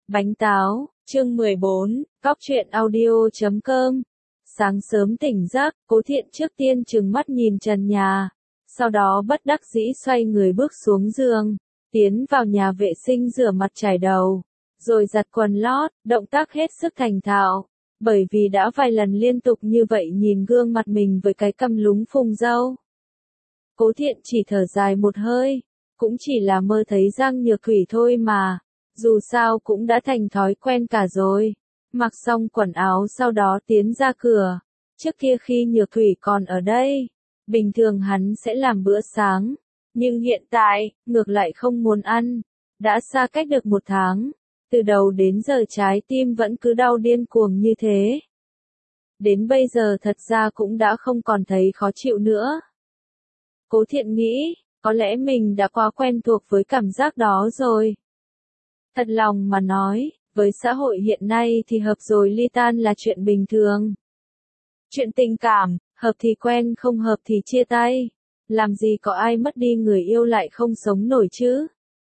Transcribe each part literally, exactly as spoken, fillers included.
Bánh táo, chương mười bốn, cóc truyện audio chấm com. Sáng sớm tỉnh giấc, Cố Thiện trước tiên trừng mắt nhìn trần nhà, sau đó bất đắc dĩ xoay người bước xuống giường, tiến vào nhà vệ sinh rửa mặt chải đầu, rồi giặt quần lót, động tác hết sức thành thạo, bởi vì đã vài lần liên tục như vậy nhìn gương mặt mình với cái cằm lúng phùng râu. Cố Thiện chỉ thở dài một hơi, cũng chỉ là mơ thấy Giang Nhược Thủy thôi mà. Dù sao cũng đã thành thói quen cả rồi. Mặc xong quần áo sau đó tiến ra cửa. Trước kia khi Nhược Thủy còn ở đây, bình thường hắn sẽ làm bữa sáng. Nhưng hiện tại, ngược lại không muốn ăn. Đã xa cách được một tháng. Từ đầu đến giờ trái tim vẫn cứ đau điên cuồng như thế. Đến bây giờ thật ra cũng đã không còn thấy khó chịu nữa. Cố Thiện nghĩ, có lẽ mình đã quá quen thuộc với cảm giác đó rồi. Thật lòng mà nói, với xã hội hiện nay thì hợp rồi ly tan là chuyện bình thường. Chuyện tình cảm, hợp thì quen không hợp thì chia tay. Làm gì có ai mất đi người yêu lại không sống nổi chứ?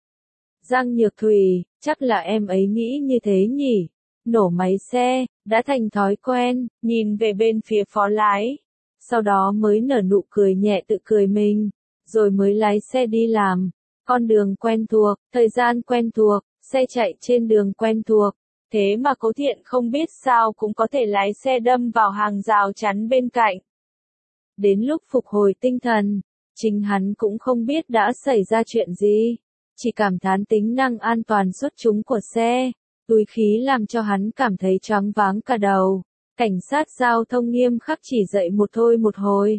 Giang Nhược Thủy, chắc là em ấy nghĩ như thế nhỉ? Nổ máy xe, đã thành thói quen, nhìn về bên phía phó lái. Sau đó mới nở nụ cười nhẹ tự cười mình, rồi mới lái xe đi làm. Con đường quen thuộc, thời gian quen thuộc. Xe chạy trên đường quen thuộc, thế mà Cố Thiện không biết sao cũng có thể lái xe đâm vào hàng rào chắn bên cạnh. Đến lúc phục hồi tinh thần, chính hắn cũng không biết đã xảy ra chuyện gì, chỉ cảm thán tính năng an toàn xuất chúng của xe, túi khí làm cho hắn cảm thấy choáng váng cả đầu. Cảnh sát giao thông nghiêm khắc chỉ dạy một thôi một hồi.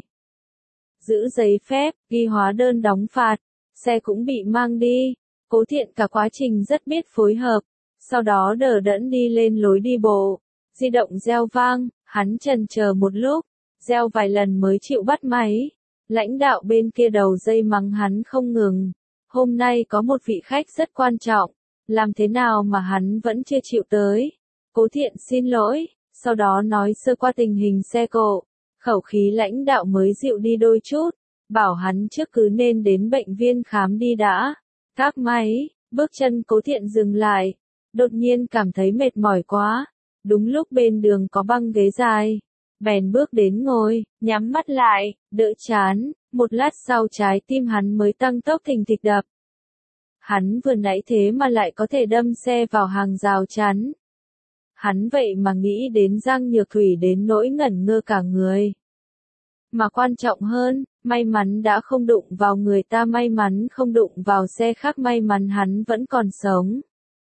Giữ giấy phép, ghi hóa đơn đóng phạt, xe cũng bị mang đi. Cố Thiện cả quá trình rất biết phối hợp, sau đó đờ đẫn đi lên lối đi bộ, di động reo vang, hắn chần chờ một lúc, reo vài lần mới chịu bắt máy. Lãnh đạo bên kia đầu dây mắng hắn không ngừng, hôm nay có một vị khách rất quan trọng, làm thế nào mà hắn vẫn chưa chịu tới. Cố Thiện xin lỗi, sau đó nói sơ qua tình hình xe cộ, khẩu khí lãnh đạo mới dịu đi đôi chút, bảo hắn trước cứ nên đến bệnh viện khám đi đã. Gác máy, bước chân Cố Thiện dừng lại, đột nhiên cảm thấy mệt mỏi quá. Đúng lúc bên đường có băng ghế dài, bèn bước đến ngồi, nhắm mắt lại, đỡ chán, một lát sau trái tim hắn mới tăng tốc thình thịch đập. Hắn vừa nãy thế mà lại có thể đâm xe vào hàng rào chắn. Hắn vậy mà nghĩ đến Giang Nhược Thủy đến nỗi ngẩn ngơ cả người. Mà quan trọng hơn, may mắn đã không đụng vào người ta, may mắn không đụng vào xe khác, may mắn hắn vẫn còn sống.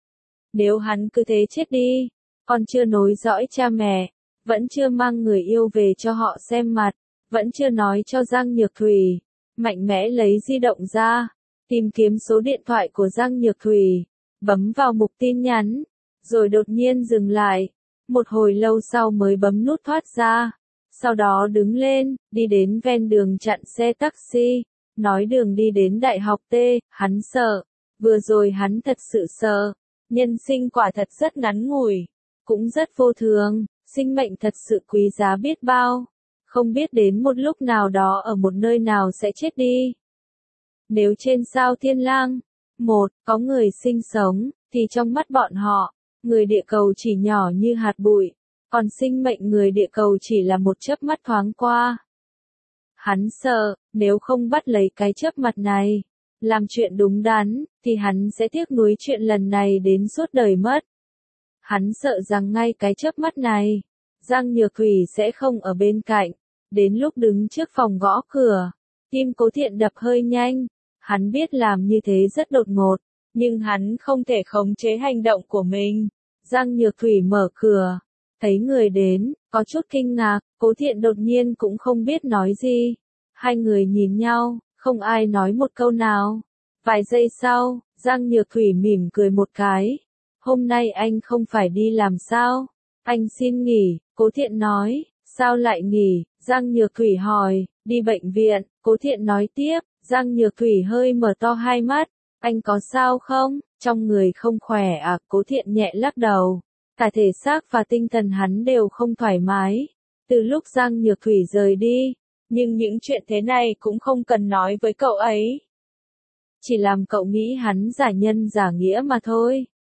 Nếu hắn cứ thế chết đi, còn chưa nối dõi cha mẹ, vẫn chưa mang người yêu về cho họ xem mặt, vẫn chưa nói cho Giang Nhược Thủy, mạnh mẽ lấy di động ra, tìm kiếm số điện thoại của Giang Nhược Thủy, bấm vào mục tin nhắn, rồi đột nhiên dừng lại, một hồi lâu sau mới bấm nút thoát ra. Sau đó đứng lên, đi đến ven đường chặn xe taxi, nói đường đi đến Đại học T, hắn sợ. Vừa rồi hắn thật sự sợ. Nhân sinh quả thật rất ngắn ngủi, cũng rất vô thường, sinh mệnh thật sự quý giá biết bao. Không biết đến một lúc nào đó ở một nơi nào sẽ chết đi. Nếu trên sao Thiên Lang, một, có người sinh sống, thì trong mắt bọn họ, người địa cầu chỉ nhỏ như hạt bụi. Còn sinh mệnh người địa cầu chỉ là một chớp mắt thoáng qua. Hắn sợ, nếu không bắt lấy cái chớp mắt này, làm chuyện đúng đắn, thì hắn sẽ tiếc nuối chuyện lần này đến suốt đời mất. Hắn sợ rằng ngay cái chớp mắt này, Giang Nhược Thủy sẽ không ở bên cạnh. Đến lúc đứng trước phòng gõ cửa, tim Cố Thiện đập hơi nhanh. Hắn biết làm như thế rất đột ngột, nhưng hắn không thể khống chế hành động của mình. Giang Nhược Thủy mở cửa. Thấy người đến, có chút kinh ngạc, Cố Thiện đột nhiên cũng không biết nói gì. Hai người nhìn nhau, không ai nói một câu nào. Vài giây sau, Giang Nhược Thủy mỉm cười một cái. Hôm nay anh không phải đi làm sao? Anh xin nghỉ, Cố Thiện nói. Sao lại nghỉ? Giang Nhược Thủy hỏi. Đi bệnh viện, Cố Thiện nói tiếp. Giang Nhược Thủy hơi mở to hai mắt. Anh có sao không? Trong người không khỏe à? Cố Thiện nhẹ lắc đầu. Cả thể xác và tinh thần hắn đều không thoải mái. Từ lúc Giang Nhược Thủy rời đi, nhưng những chuyện thế này cũng không cần nói với cậu ấy. Chỉ làm cậu nghĩ hắn giả nhân giả nghĩa mà thôi.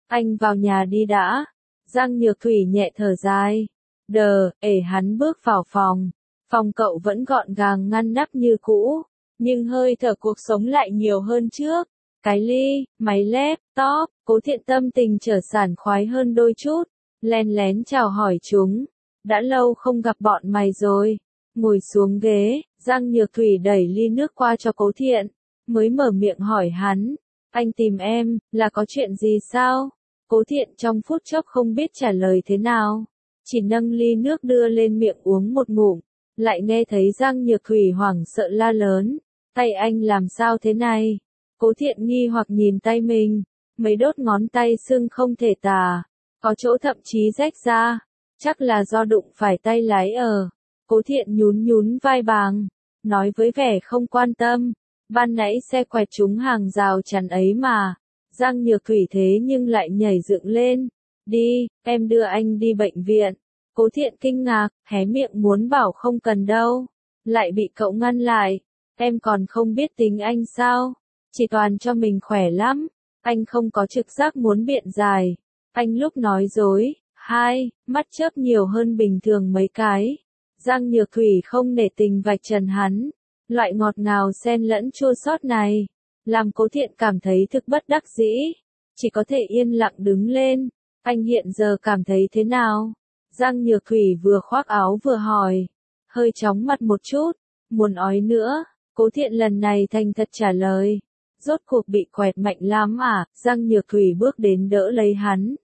Anh vào nhà đi đã. Giang Nhược Thủy nhẹ thở dài. Đờ, ể hắn bước vào phòng. Phòng cậu vẫn gọn gàng ngăn nắp như cũ, nhưng hơi thở cuộc sống lại nhiều hơn trước. Cái ly, máy laptop, Cố Thiện tâm tình trở sảng khoái hơn đôi chút, len lén chào hỏi chúng. Đã lâu không gặp bọn mày rồi. Ngồi xuống ghế, Giang Nhược Thủy đẩy ly nước qua cho Cố Thiện, mới mở miệng hỏi hắn. Anh tìm em, là có chuyện gì sao? Cố Thiện trong phút chốc không biết trả lời thế nào, chỉ nâng ly nước đưa lên miệng uống một ngụm, lại nghe thấy Giang Nhược Thủy hoảng sợ la lớn. Tay anh làm sao thế này? Cố Thiện nghi hoặc nhìn tay mình, mấy đốt ngón tay sưng không thể tả, có chỗ thậm chí rách ra, chắc là do đụng phải tay lái ở. Cố Thiện nhún nhún vai bàng, nói với vẻ không quan tâm, ban nãy xe quẹt trúng hàng rào chắn ấy mà. Giang Nhược Thủy thế nhưng lại nhảy dựng lên. Đi, em đưa anh đi bệnh viện. Cố Thiện kinh ngạc, hé miệng muốn bảo không cần đâu, lại bị cậu ngăn lại. Em còn không biết tính anh sao? Chỉ toàn cho mình khỏe lắm. Anh không có trực giác muốn biện giải. Anh lúc nói dối, hai, mắt chớp nhiều hơn bình thường mấy cái. Giang Nhược Thủy không nể tình vạch trần hắn. Loại ngọt ngào xen lẫn chua xót này, làm Cố Thiện cảm thấy thực bất đắc dĩ. Chỉ có thể yên lặng đứng lên. Anh hiện giờ cảm thấy thế nào? Giang Nhược Thủy vừa khoác áo vừa hỏi. Hơi chóng mặt một chút. Muốn ói nữa. Cố Thiện lần này thành thật trả lời. Rốt cuộc bị quẹt mạnh lắm à? Giang Nhược Thủy bước đến đỡ lấy hắn.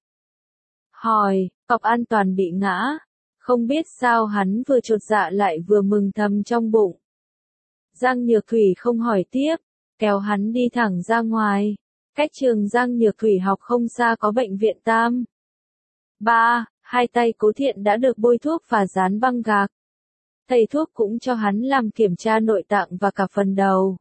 Hỏi, cọc an toàn bị ngã. Không biết sao hắn vừa chột dạ lại vừa mừng thầm trong bụng. Giang Nhược Thủy không hỏi tiếp, kéo hắn đi thẳng ra ngoài. Cách trường Giang Nhược Thủy học không xa có bệnh viện Tam. Ba, hai tay Cố Thiện đã được bôi thuốc và dán băng gạc. Thầy thuốc cũng cho hắn làm kiểm tra nội tạng và cả phần đầu.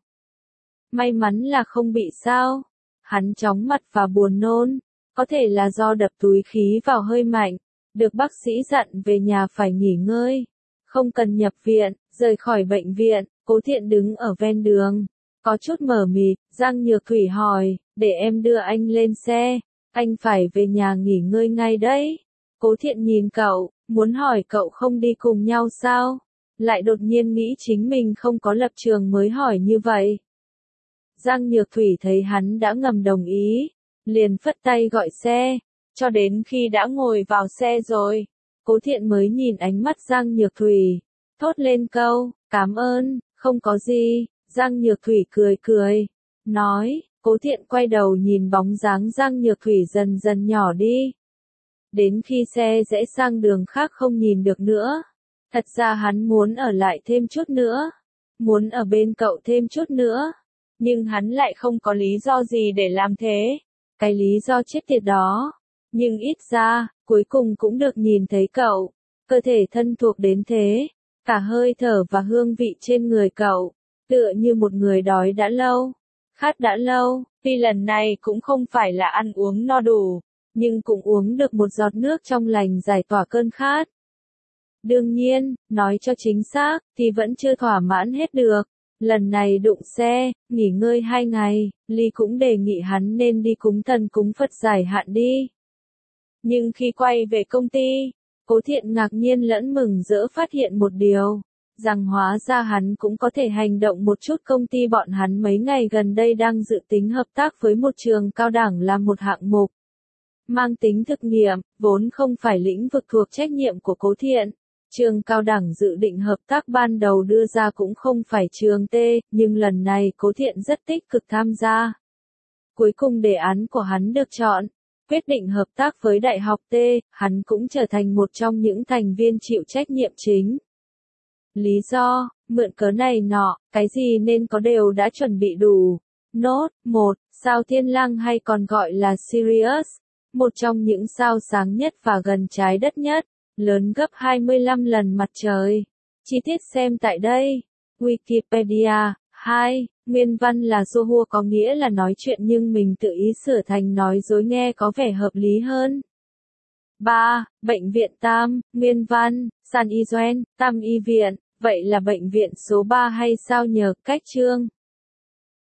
May mắn là không bị sao. Hắn chóng mặt và buồn nôn, có thể là do đập túi khí vào hơi mạnh. Được bác sĩ dặn về nhà phải nghỉ ngơi, không cần nhập viện. Rời khỏi bệnh viện, Cố Thiện đứng ở ven đường, có chút mờ mịt. Giang Nhược Thủy hỏi, để em đưa anh lên xe, anh phải về nhà nghỉ ngơi ngay đấy. Cố Thiện nhìn cậu, muốn hỏi cậu không đi cùng nhau sao? Lại đột nhiên nghĩ chính mình không có lập trường mới hỏi như vậy. Giang Nhược Thủy thấy hắn đã ngầm đồng ý, liền phất tay gọi xe, cho đến khi đã ngồi vào xe rồi, Cố Thiện mới nhìn ánh mắt Giang Nhược Thủy, thốt lên câu, cảm ơn, không có gì. Giang Nhược Thủy cười cười, nói. Cố Thiện quay đầu nhìn bóng dáng Giang Nhược Thủy dần dần nhỏ đi. Đến khi xe rẽ sang đường khác không nhìn được nữa. Thật ra hắn muốn ở lại thêm chút nữa, muốn ở bên cậu thêm chút nữa, nhưng hắn lại không có lý do gì để làm thế. Cái lý do chết tiệt đó. Nhưng ít ra, cuối cùng cũng được nhìn thấy cậu. Cơ thể thân thuộc đến thế, cả hơi thở và hương vị trên người cậu, tựa như một người đói đã lâu, khát đã lâu. Tuy lần này cũng không phải là ăn uống no đủ, nhưng cũng uống được một giọt nước trong lành giải tỏa cơn khát. Đương nhiên, nói cho chính xác, thì vẫn chưa thỏa mãn hết được. Lần này đụng xe, nghỉ ngơi hai ngày, Ly cũng đề nghị hắn nên đi cúng thần cúng Phật giải hạn đi. Nhưng khi quay về công ty, Cố Thiện ngạc nhiên lẫn mừng rỡ phát hiện một điều, rằng hóa ra hắn cũng có thể hành động một chút. Công ty bọn hắn mấy ngày gần đây đang dự tính hợp tác với một trường cao đẳng làm một hạng mục mang tính thực nghiệm, vốn không phải lĩnh vực thuộc trách nhiệm của Cố Thiện. Trường cao đẳng dự định hợp tác ban đầu đưa ra cũng không phải trường T, nhưng lần này Cố Thiện rất tích cực tham gia. Cuối cùng đề án của hắn được chọn, quyết định hợp tác với Đại học T, hắn cũng trở thành một trong những thành viên chịu trách nhiệm chính. Lý do, mượn cớ này nọ, cái gì nên có đều đã chuẩn bị đủ. Nốt, một, sao Thiên Lang hay còn gọi là Sirius, một trong những sao sáng nhất và gần trái đất nhất, lớn gấp hai mươi lăm lần mặt trời. Chi tiết xem tại đây. Wikipedia. hai. Nguyên văn là Sohua có nghĩa là nói chuyện nhưng mình tự ý sửa thành nói dối nghe có vẻ hợp lý hơn. ba. Bệnh viện Tam. Nguyên văn, San Y Doen, Tam Y Viện. Vậy là bệnh viện số ba hay sao nhờ? Cách chương.